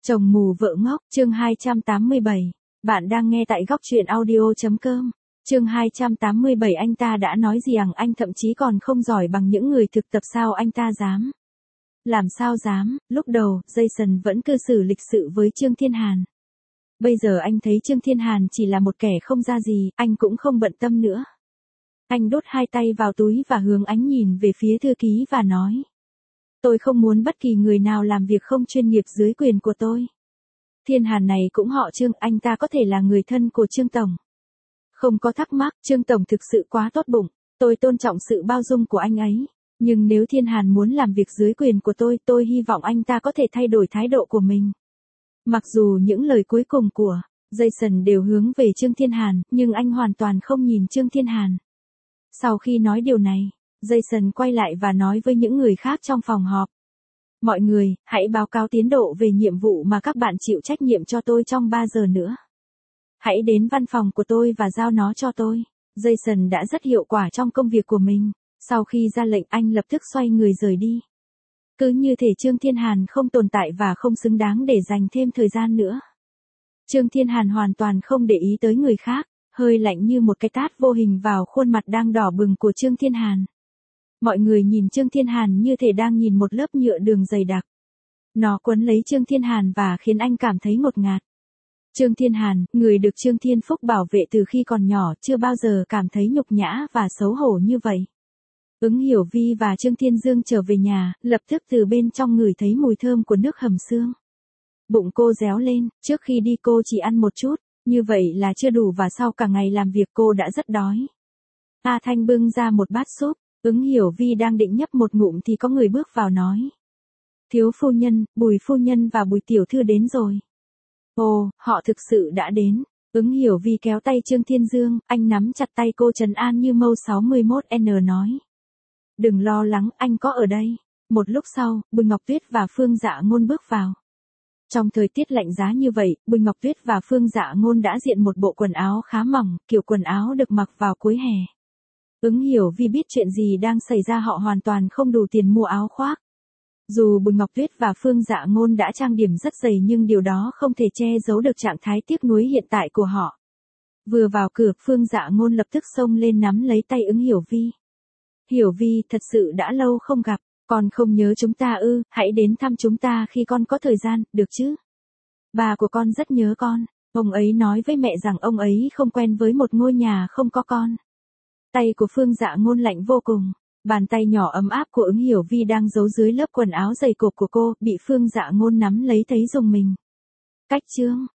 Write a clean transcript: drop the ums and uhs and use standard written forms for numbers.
Chồng mù vợ ngốc, chương 287. Bạn đang nghe tại góc truyện audio.com. Chương 287 anh ta đã nói gì anh thậm chí còn không giỏi bằng những người thực tập sao anh ta dám. Làm sao dám, lúc đầu, Jason vẫn cư xử lịch sự với Trương Thiên Hàn. Bây giờ anh thấy Trương Thiên Hàn chỉ là một kẻ không ra gì, anh cũng không bận tâm nữa. Anh đút hai tay vào túi và hướng ánh nhìn về phía thư ký và nói. Tôi không muốn bất kỳ người nào làm việc không chuyên nghiệp dưới quyền của tôi. Thiên Hàn này cũng họ Trương, anh ta có thể là người thân của Trương Tổng. Không có thắc mắc, Trương Tổng thực sự quá tốt bụng, tôi tôn trọng sự bao dung của anh ấy. Nhưng nếu Thiên Hàn muốn làm việc dưới quyền của tôi hy vọng anh ta có thể thay đổi thái độ của mình. Mặc dù những lời cuối cùng của Jason đều hướng về Trương Thiên Hàn, nhưng anh hoàn toàn không nhìn Trương Thiên Hàn. Sau khi nói điều này, Jason quay lại và nói với những người khác trong phòng họp. Mọi người, hãy báo cáo tiến độ về nhiệm vụ mà các bạn chịu trách nhiệm cho tôi trong 3 giờ nữa. Hãy đến văn phòng của tôi và giao nó cho tôi. Jason đã rất hiệu quả trong công việc của mình. Sau khi ra lệnh anh lập tức xoay người rời đi. Cứ như thể Trương Thiên Hàn không tồn tại và không xứng đáng để dành thêm thời gian nữa. Trương Thiên Hàn hoàn toàn không để ý tới người khác, hơi lạnh như một cái tát vô hình vào khuôn mặt đang đỏ bừng của Trương Thiên Hàn. Mọi người nhìn Trương Thiên Hàn như thể đang nhìn một lớp nhựa đường dày đặc. Nó quấn lấy Trương Thiên Hàn và khiến anh cảm thấy ngột ngạt. Trương Thiên Hàn, người được Trương Thiên Phúc bảo vệ từ khi còn nhỏ, chưa bao giờ cảm thấy nhục nhã và xấu hổ như vậy. Ứng Hiểu Vi và Trương Thiên Dương trở về nhà, lập tức từ bên trong ngửi thấy mùi thơm của nước hầm xương. Bụng cô réo lên, trước khi đi cô chỉ ăn một chút, như vậy là chưa đủ và sau cả ngày làm việc cô đã rất đói. A Thanh bưng ra một bát súp, Ứng Hiểu Vi đang định nhấp một ngụm thì có người bước vào nói. Thiếu phu nhân, Bùi phu nhân và Bùi tiểu thư đến rồi. Ồ, họ thực sự đã đến. Ứng Hiểu Vi kéo tay Trương Thiên Dương, anh nắm chặt tay cô trấn an như mâu 61N nói. Đừng lo lắng, anh có ở đây. Một lúc sau, Bùi Ngọc Tuyết và Phương Dạ Ngôn bước vào. Trong thời tiết lạnh giá như vậy, Bùi Ngọc Tuyết và Phương Dạ Ngôn đã diện một bộ quần áo khá mỏng, kiểu quần áo được mặc vào cuối hè. Ứng Hiểu Vi biết chuyện gì đang xảy ra, họ hoàn toàn không đủ tiền mua áo khoác. Dù Bùi Ngọc Tuyết và Phương Dạ Ngôn đã trang điểm rất dày nhưng điều đó không thể che giấu được trạng thái tiếc nuối hiện tại của họ. Vừa vào cửa, Phương Dạ Ngôn lập tức xông lên nắm lấy tay Ứng Hiểu Vi. Hiểu Vi, thật sự đã lâu không gặp, con không nhớ chúng ta ư, hãy đến thăm chúng ta khi con có thời gian, được chứ? Bà của con rất nhớ con, ông ấy nói với mẹ rằng ông ấy không quen với một ngôi nhà không có con. Tay của Phương Dạ Ngôn lạnh vô cùng, bàn tay nhỏ ấm áp của Ứng Hiểu Vi đang giấu dưới lớp quần áo dày cộp của cô, bị Phương Dạ Ngôn nắm lấy thấy rùng mình. Cách Trương,